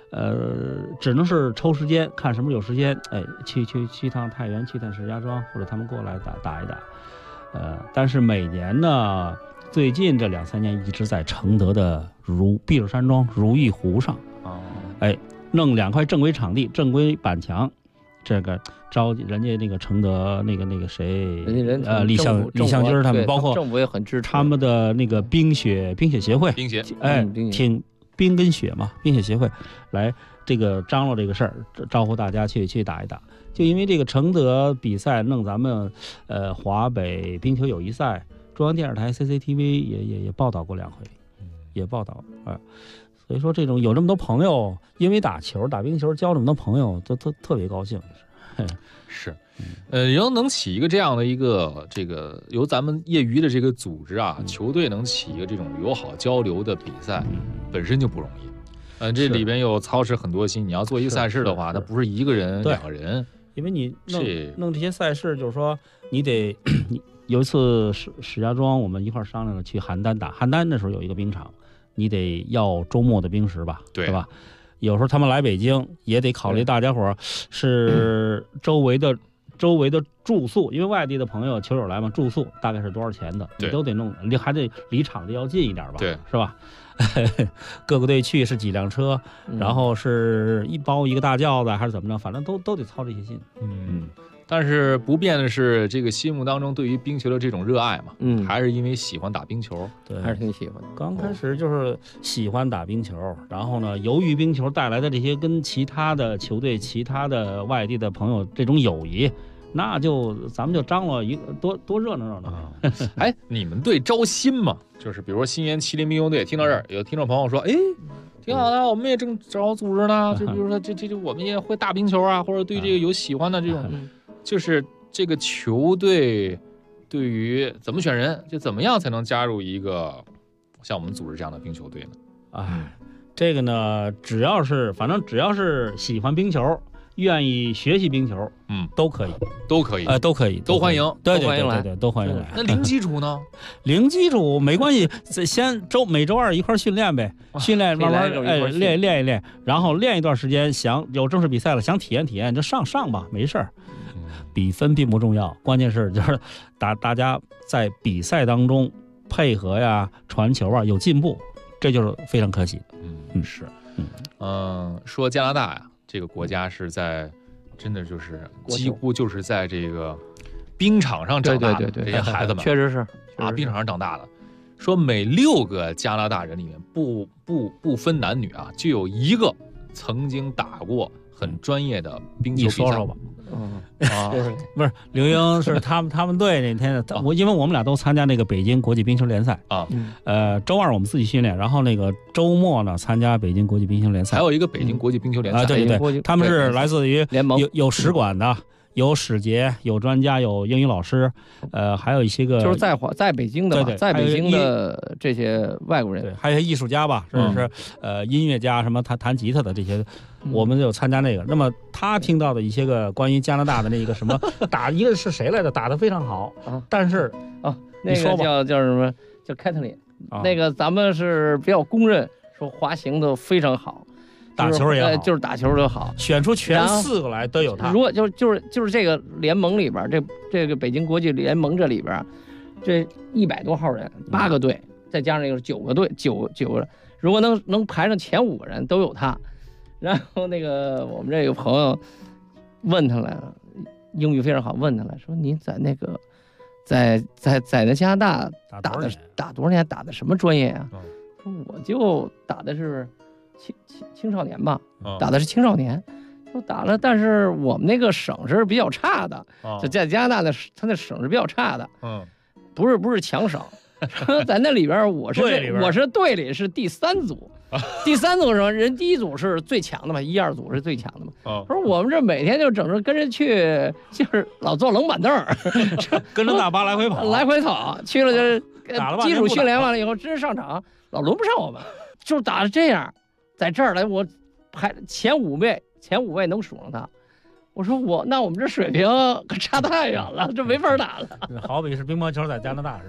只能是抽时间看什么有时间，哎，去一趟太原，去趟石家庄，或者他们过来打一打。但是每年呢，最近这2-3年一直在承德的避暑山庄如意湖上，哎，弄2块正规场地、正规板墙，这个招人家那个承德那个谁，李向军他们，包括政府也很支持他们的那个冰雪协会，挺冰跟雪嘛，冰雪协会来这个张罗这个事儿，招呼大家去打一打。就因为这个承德比赛弄咱们华北冰球友谊赛，中央电视台 CCTV 也报道过2回，也报道所以说这种有这么多朋友，因为打冰球交这么多朋友，都特别高兴。 是，能起一个这样的一个这个由咱们业余的这个组织啊，球队能起一个这种友好交流的比赛，本身就不容易。这里边又操持很多心。你要做一个赛事的话，它不是1个人、2个人， 因为你弄这些赛事，就是说你得有一次石家庄我们一块商量着去邯郸打，邯郸的时候有一个冰场，你得要周末的冰石吧，对吧？有时候他们来北京也得考虑大家伙是周围的住宿，因为外地的朋友球友来嘛，住宿大概是多少钱的，你都得弄，还得离场地要近一点吧，对，是吧？各个队去是几辆车，然后是一个大轿子还是怎么着，反正都得操这些心。 但是不变的是，这个心目当中对于冰球的这种热爱嘛，还是因为喜欢打冰球， 对，还是挺喜欢的。 刚开始就是喜欢打冰球，然后呢，由于冰球带来的这些跟其他的球队、其他的外地的朋友这种友谊，那就咱们就张罗一个多热闹。 哎，你们队招新吗？就是比如说新源麒麟冰球队，听到这儿有听众朋友说，哎，挺好的，我们也正找组织呢。就比如说这我们也会打冰球啊，或者对这个有喜欢的这种。就是这个球队对于怎么选人，就怎么样才能加入一个像我们组织这样的冰球队呢？ 这个呢，只要是喜欢冰球，愿意学习冰球，都可以，都欢迎，对，都欢迎来。 那零基础呢？ 零基础没关系，先每周2一块训练呗，训练慢慢练一练，然后练一段时间，想有正式比赛了，想体验就上吧，没事儿。比分并不重要，关键是就是大家在比赛当中配合呀、传球啊有进步，这就是非常可喜。 说加拿大呀，这个国家是在真的就是几乎就是在这个冰场上长大的，这些孩子们确实是冰场上长大的。说每6个加拿大人里面不分男女啊，就有1个曾经打过很专业的冰球比赛。 你说说吧。不是刘英是他们队那天因为我们俩都参加那个北京国际冰球联赛啊， 周2我们自己训练，然后那个周末呢参加北京国际冰球联赛， 还有一个北京国际冰球联赛对，他们是来自于联盟，有使馆的，有使节，有专家，有英语老师，还有一些个就是在北京的吧，在北京的这些外国人， 对，还有一些艺术家吧，甚至是音乐家，什么弹吉他的这些，我们有参加那个。那么他听到的一些个关于加拿大的那个什么打一个是谁来的，打得非常好，但是那个叫什么叫凯特琳，那个咱们是比较公认说滑行都非常好。 打球也好， 就是打球就好， 选出全4个来都有他。 如果就是这个联盟里边，这个北京国际联盟这里边，这100多号人，8个队，再加上那个9个队，9个，如果能排上前5个人都有他。然后那个我们这个朋友问他来了，英语非常好，问他来说您在那个在那加拿大打多少年，打的什么专业啊？说我就打的是。青少年吧，打的是青少年，就打了，但是我们那个省是比较差的，就在加拿大的他那省是比较差的，不是强省，在那里边我是队里是第3组，第3组什么人第1组是最强的嘛，1、2组是最强的嘛，说我们这每天就整着跟着去，就是老坐冷板凳， 跟着大巴来回跑，去了就是基础训练完了以后，真是上场老轮不上我们，就打成这样。在这儿来，我排前5位能数上他。我说那我们这水平可差太远了，这没法打了。 好比是乒乓球在加拿大似的。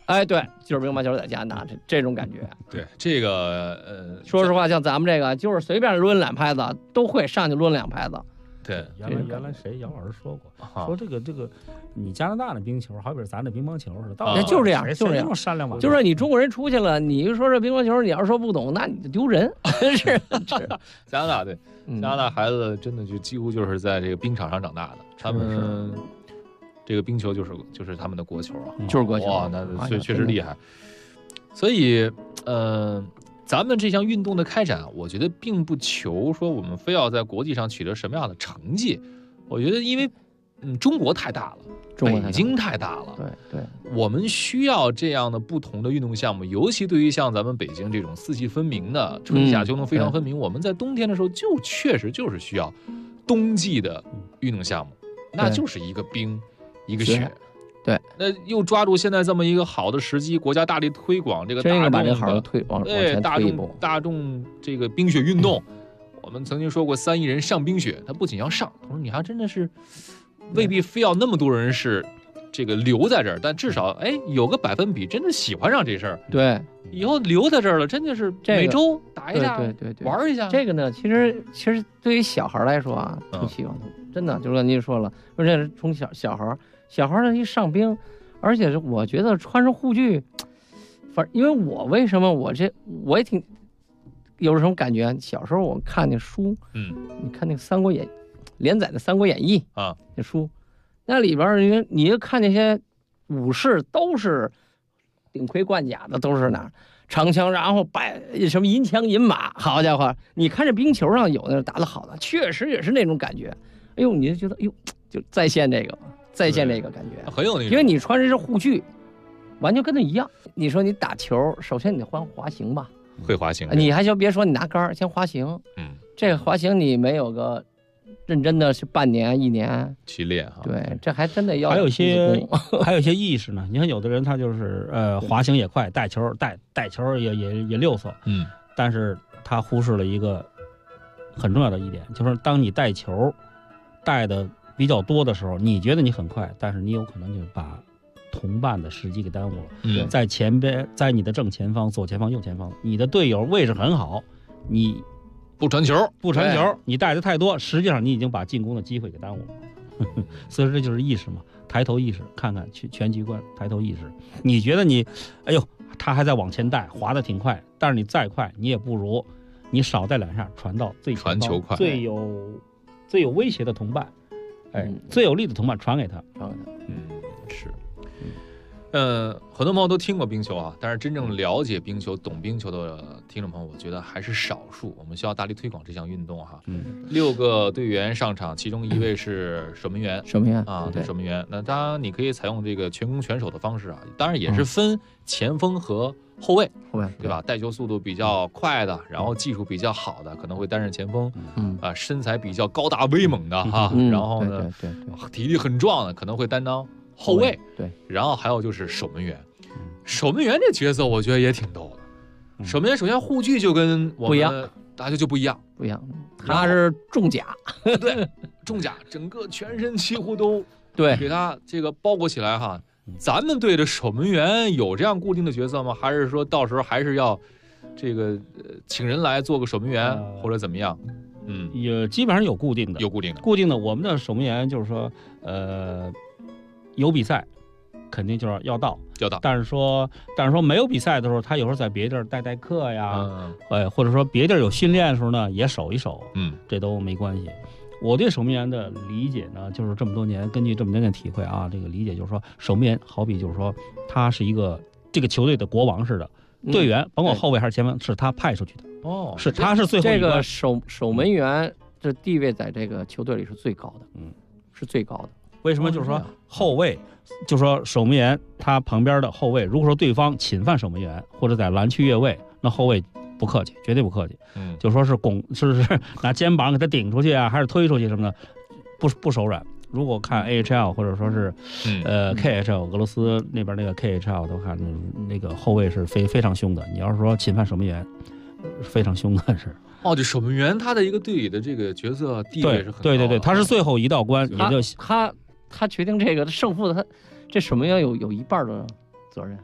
哎，对，就是乒乓球在加拿大这种感觉。 对，这个说实话，像咱们这个就是随便抡2拍子都会上去抡2拍子。 对， 原来谁姚老师说过，说这个你加拿大的冰球好比咱的乒乓球似的，到底就是这样，就是这样， 善良吧。 就是说你中国人出去了，你说这乒乓球，你要是说不懂，那你就丢人。是加拿大对，加拿大孩子真的就几乎就是在这个冰场上长大的，他们这个冰球就是他们的国球啊， 就是国球。 哇，那确实厉害。所以咱们这项运动的开展，我觉得并不求说我们非要在国际上取得什么样的成绩。我觉得，因为中国太大了，北京太大了， 对， 我们需要这样的不同的运动项目，尤其对于像咱们北京这种四季分明的春夏秋冬非常分明，我们在冬天的时候就确实就是需要冬季的运动项目，那就是一个冰，一个雪。 对， 那又抓住现在这么一个好的时机，国家大力推广这个把这好好推往前推一步。 大众这个冰雪运动，我们曾经说过3亿人上冰雪，他不仅要上，同时你还真的是未必非要那么多人是这个留在这儿，但至少有个百分比真的喜欢上这事儿。 对， 以后留在这儿了，真的是每周打一下， 对， 玩一下。 这个呢，其实对于小孩来说啊，挺喜欢的，真的就是您说了，而且是从小孩呢一上冰，而且是我觉得穿上护具，因为为什么我也挺有什么感觉？小时候我看那书，你看那个《三国演》连载的《三国演义》 啊， 那书，那里边你看那些武士都是顶盔贯甲的，都是哪儿长枪，然后什么银枪银马，好家伙！你看这冰球上有那打得好的，确实也是那种感觉。哎呦，你就觉得就再现这个感觉， 很有那个， 因为你穿这是护具，完全跟那一样。你说你打球，首先你得滑行吧， 会滑行， 你还别说你拿杆先滑行，这个滑行你没有个认真的是半年1年去练哈， 对，这还真的要还有一些意识呢。你看有的人他就是滑行也快，带球也溜索，但是他忽视了一个很重要的一点，就是当你带球带的比较多的时候，你觉得你很快，但是你有可能就把同伴的时机给耽误了。在前边，在你的正前方、左前方、右前方，你的队友位置很好，你不传球， 你带的太多，实际上你已经把进攻的机会给耽误了。所以说这就是意识嘛，抬头意识，看看全局观，抬头意识。你觉得他还在往前带，滑得挺快，但是你再快，你也不如你少带2下传到最传球快， 最有威胁的同伴，最有力的同伴传给他。 是。很多朋友都听过冰球啊，但是真正了解冰球、懂冰球的听众朋友，我觉得还是少数。我们需要大力推广这项运动哈。6个队员上场，其中1位是守门员。啊，对，守门员。那当然你可以采用这个全攻全守的方式啊，当然也是分前锋和后卫，对吧？带球速度比较快的，然后技术比较好的，可能会担任前锋。身材比较高大威猛的哈，然后呢，体力很壮的，可能会担当后卫。 对， 然后还有就是守门员。守门员这角色我觉得也挺逗的。守门员首先护具就跟我们不一样， 大家就不一样， 他是重甲， 对，重甲，整个全身几乎都给他这个包裹起来哈。咱们队的守门员有这样固定的角色吗？还是说到时候还是要这个请人来做个守门员或者怎么样？ 也基本上有固定的，固定的。我们的守门员就是说，有比赛，肯定就是要到。但是说没有比赛的时候，他有时候在别地儿代课呀，或者说别地儿有训练的时候呢，也守一守，这都没关系。我对守门员的理解呢，就是这么多年根据这么多年体会啊，这个理解就是说，守门员好比就是说，他是一个这个球队的国王似的，队员甭管后卫还是前锋，是他派出去的。他是最后一关。 这个守门员这地位在这个球队里是最高的，是最高的。 为什么？就是说后卫，就是说守门员他旁边的后卫，如果说对方侵犯守门员或者在拦区越位，那后卫不客气，绝对不客气。就说是是拿肩膀给他顶出去啊，还是推出去什么的，不手软。如果看 AHL 或者说是KHL 俄罗斯那边那个 KHL 都看那个后卫是非常凶的。你要是说侵犯守门员，非常凶的是。 这守门员他的一个队里的这个角色地位是很高的。 对，他是最后一道关，也就他决定这个胜负的，这守门员有一半的责任。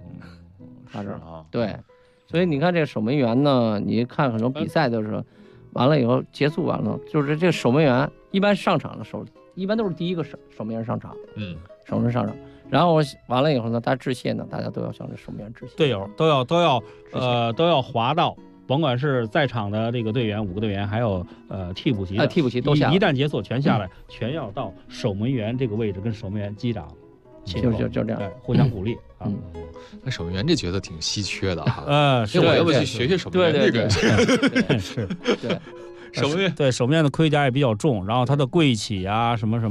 他这对，所以你看这个守门员呢，你看很多比赛的时候，完了以后结束完了，就是这个守门员一般上场的时候，一般都是第一个守门员上场，守门员上场，然后完了以后呢，大家致谢呢，大家都要向这守门员致谢， 队友都要滑到。甭管是在场的这个队员5个队员，还有替补席的， 替补席都下来， 一旦解锁全下来，全要到守门员这个位置跟守门员击掌， 就这样， 互相鼓励啊。 那守门员这角色挺稀缺的哈， 是我要不去学学守门员这个？ 是， 对。 守门员对守门员的盔甲也比较重，然后他的跪起啊，什么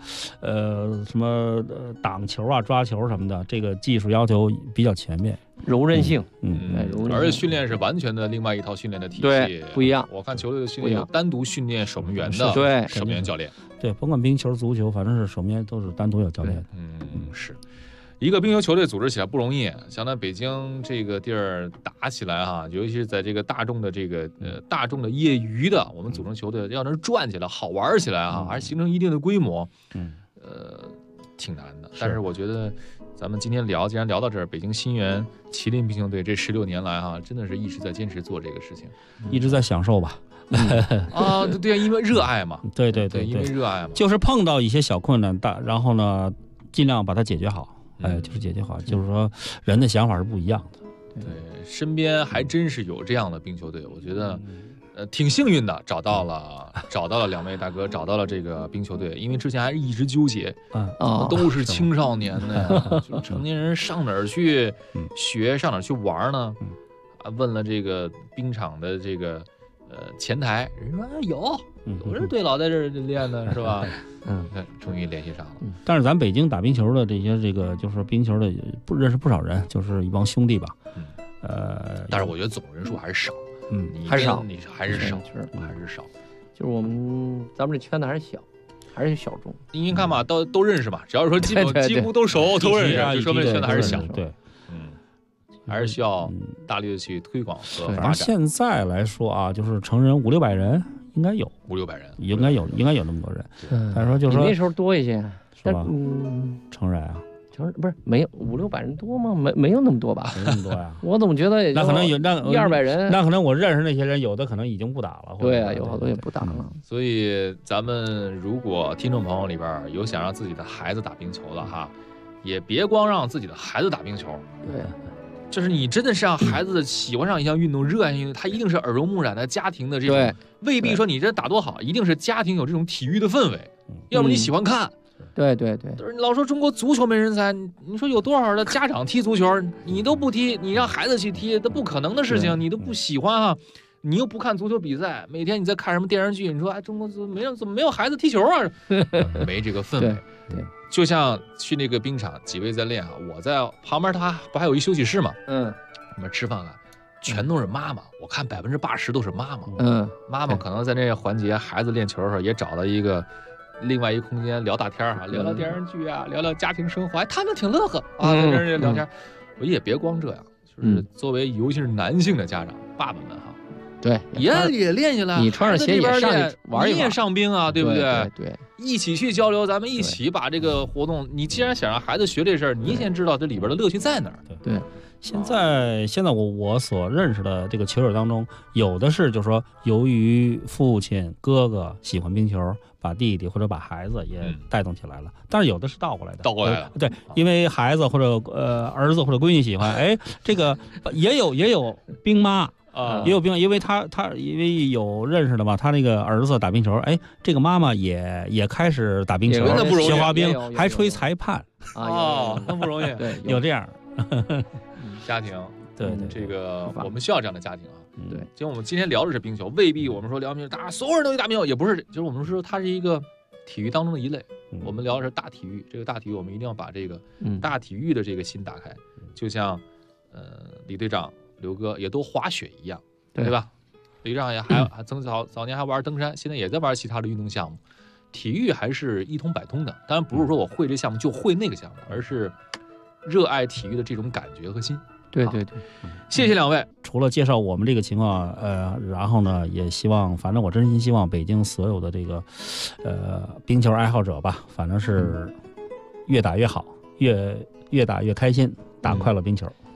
挡球啊、抓球什么的，这个技术要求比较全面， 柔韧性， 而且训练是完全的另外一套训练的体系， 对，不一样。 我看球队的训练有单独训练守门员的，对，守门员教练， 对，甭管冰球、足球，反正是守门员都是单独有教练的。 是。一个冰球球队组织起来不容易，像咱北京这个地儿打起来哈，尤其是在这个大众的业余的，我们组成球队要能转起来、好玩起来哈，还是形成一定的规模，挺难的。但是我觉得咱们今天既然聊到这儿，北京新源麒麟冰球队这16年来哈，真的是一直在坚持做这个事情， 一直在享受吧。 对，因为热爱嘛， 对， 因为热爱嘛， 就是碰到一些小困难然后呢，尽量把它解决好。就是解决好，就是说人的想法是不一样的。 对，身边还真是有这样的冰球队，我觉得，挺幸运的，找到了2位大哥，找到了这个冰球队，因为之前还一直纠结，都是青少年的，就成年人上哪儿去学，上哪儿去玩呢？问了这个冰场的这个前台，人说有人队老在这儿练的是吧？终于联系上了。 但是咱北京打冰球的这个就是冰球的认识不少人，就是一帮兄弟吧。 但是我觉得总人数还是少。 还是少， 你还是少，还是少。 就是咱们这圈子还是小，还是小众。 您看嘛，都认识嘛，只要是说几乎都熟，都认识，就说明这圈子还是小。 对。 还是需要大力的去推广和发展。 而现在来说啊，就是成人500-600人应该有 ，500-600人应该有那么多人。但是说就是说那时候多一些， 是吧？成人啊， 不是没有500-600人多吗？没有那么多吧？ 没那么多呀。 我怎么觉得也那可能有 100-200人？ 那可能我认识那些人，有的可能已经不打了。 对啊，有好多也不打了。 所以咱们如果听众朋友里边有想让自己的孩子打冰球的哈，也别光让自己的孩子打冰球。 对。 就是你真的是让孩子喜欢上一项运动，热爱运动，他一定是耳濡目染的家庭的这种，未必说你这打多好，一定是家庭有这种体育的氛围，要不你喜欢看。 对， 老说中国足球没人才，你说有多少的家长踢足球，你都不踢，你让孩子去踢，那不可能的事情，你都不喜欢啊，你又不看足球比赛，每天你在看什么电视剧，你说中国怎么没有孩子踢球啊？没这个氛围。 对。 就像去那个冰场，几位在练啊，我在旁边，他不还有一休息室吗？我们吃饭啊，全都是妈妈，我看80%都是妈妈。妈妈可能在那个环节，孩子练球的时候也找到另外一个空间聊大天哈，聊聊电视剧啊，聊聊家庭生活，他们挺乐呵啊，在那儿聊天。我也别光这样，就是作为尤其是男性的家长，爸爸们哈。 对， 也练下来， 你穿上鞋也上去玩一玩， 你也上冰啊，对不对？ 对， 一起去交流，咱们一起把这个活动。你既然想让孩子学这事儿，你先知道这里边的乐趣在哪儿。 对， 现在我所认识的这个球友当中，有的是就是说，由于父亲哥哥喜欢冰球，把弟弟或者把孩子也带动起来了。但是有的是倒过来的，对，因为孩子或者儿子或者闺女喜欢，这个也有冰妈。也有冰，因为他因为有认识的嘛，他那个儿子打冰球，这个妈妈也开始打冰球，学滑冰，还吹裁判那不容易， 对， 有这样家庭， 对， 这个我们需要这样的家庭啊。 对， 就我们今天聊的是冰球，未必我们说聊冰球，大家所有人都去打冰球，也不是，就是我们说它是一个体育当中的一类。我们聊的是大体育，这个大体育我们一定要把这个大体育的这个心打开，就像李队长。刘哥也都滑雪一样，对吧？李长也还早年还玩登山，现在也在玩其他的运动项目。体育还是一通百通的，当然不是说我会这项目就会那个项目，而是热爱体育的这种感觉和心。 对， 谢谢2位。 除了介绍我们这个情况，然后呢，也希望，反正我真心希望北京所有的这个冰球爱好者吧，反正是越打越好，越打越开心，打快乐冰球。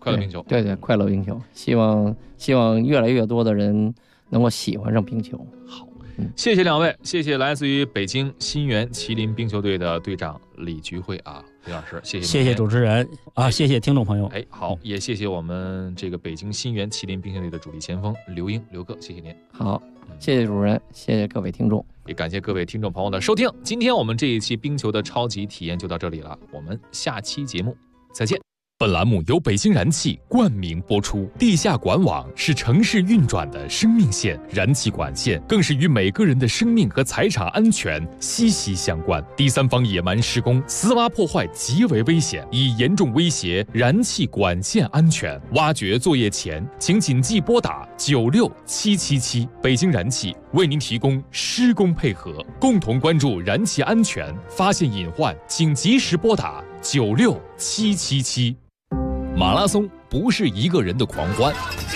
快乐冰球， 对，快乐冰球，希望越来越多的人能够喜欢上冰球。 好，谢谢两位，谢谢来自于北京新源麒麟冰球队的队长李菊慧啊，李老师， 谢谢主持人啊，谢谢听众朋友。 好，也谢谢我们这个北京新源麒麟冰球队的主力前锋刘英刘哥，谢谢您。 好，谢谢主持人，谢谢各位听众， 也感谢各位听众朋友的收听。今天我们这一期冰球的超级体验就到这里了，我们下期节目再见。 本栏目由北京燃气冠名播出。地下管网是城市运转的生命线，燃气管线更是与每个人的生命和财产安全息息相关。第三方野蛮施工、私挖破坏极为危险，已严重威胁燃气管线安全。挖掘作业前，请谨记拨打96777。北京燃气为您提供施工配合，共同关注燃气安全，发现隐患请及时拨打96777。马拉松不是一个人的狂欢，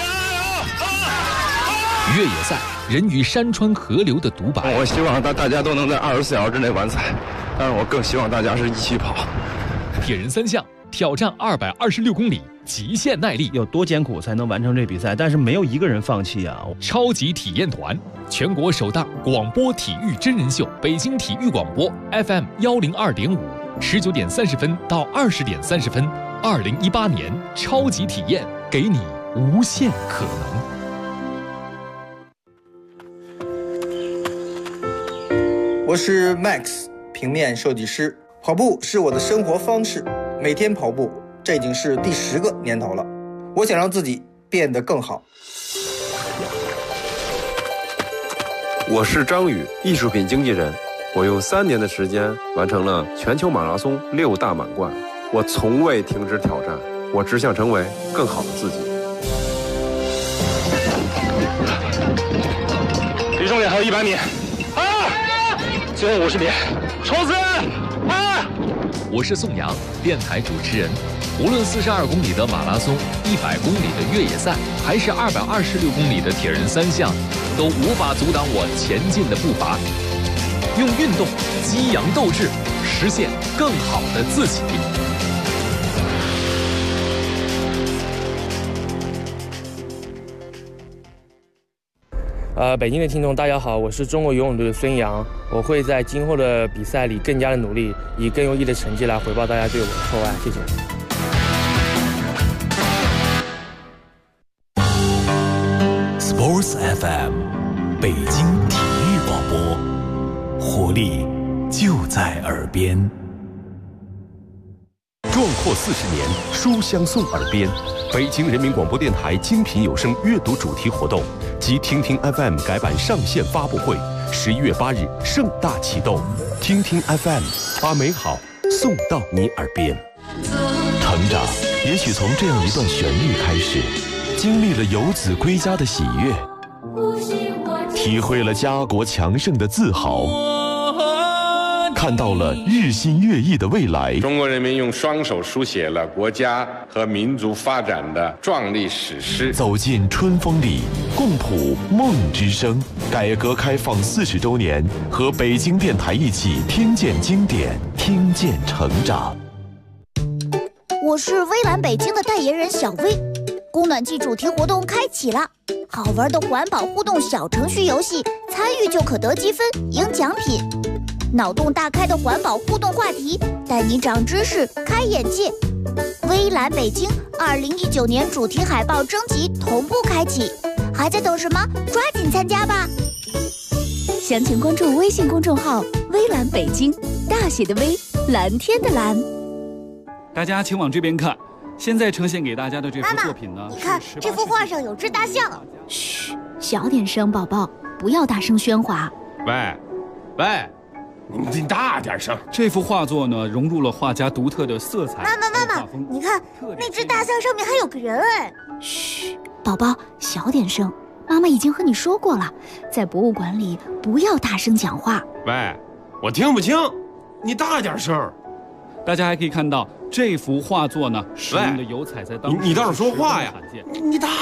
越野赛人与山川河流的独白。 我希望大家都能在24小时之内完赛，但是我更希望大家是一起跑。 铁人三项挑战226公里，极限耐力， 有多艰苦才能完成这比赛？但是没有一个人放弃啊！ 超级体验团，全国首档广播体育真人秀，北京体育广播 FM 102.5，19点30分到20点30分。2018年超级体验，给你无限可能。我是 Max， 平面设计师。跑步是我的生活方式，每天跑步，这已经是第10个年头了。我想让自己变得更好。 我是张宇，艺术品经纪人。我用3年的时间完成了全球马拉松6大满贯。我从未停止挑战，我只想成为更好的自己。 离终点还有100米，最后50米，冲刺！ 我是宋阳，电台主持人。无论42公里的马拉松、100公里的越野赛，还是226公里的铁人三项，都无法阻挡我前进的步伐。用运动激扬斗志，实现更好的自己。 北京的听众大家好，我是中国游泳队的孙杨，我会在今后的比赛里更加的努力，以更优异的成绩来回报大家对我的厚爱，谢谢。 Sports FM， 北京体育广播，活力就在耳边。 壮阔40年，书香送耳边。北京人民广播电台精品有声阅读主题活动及听听 FM 改版上线发布会，11月8日盛大启动。听听 FM， 把美好送到你耳边。成长也许从这样一段旋律开始，经历了游子归家的喜悦，体会了家国强盛的自豪，看到了日新月异的未来。 中国人民用双手书写了国家和民族发展的壮丽史诗。 走进春风里，共谱梦之声。改革开放40周年，和北京电台一起听见经典，听见成长。 我是微蓝北京的代言人小薇。供暖季主题活动开启了，好玩的环保互动小程序游戏，参与就可得积分赢奖品。脑洞大开的环保互动话题，带你长知识开眼界。微蓝北京2019年主题海报征集同步开启，还在等什么？抓紧参加吧！ 详情关注微信公众号微蓝北京，大写的微，蓝天的蓝。 大家请往这边看，现在呈现给大家的这幅作品呢， 你看这幅画上有只大象。 嘘，小点声，宝宝，不要大声喧哗。 喂，你大点声。这幅画作呢，融入了画家独特的色彩。 妈妈，你看那只大象上面还有个人哎。 嘘，宝宝，小点声。妈妈已经和你说过了，在博物馆里不要大声讲话。 喂，我听不清，你大点声。大家还可以看到这幅画作呢，使用的油彩在当时你倒是说话呀！ 你大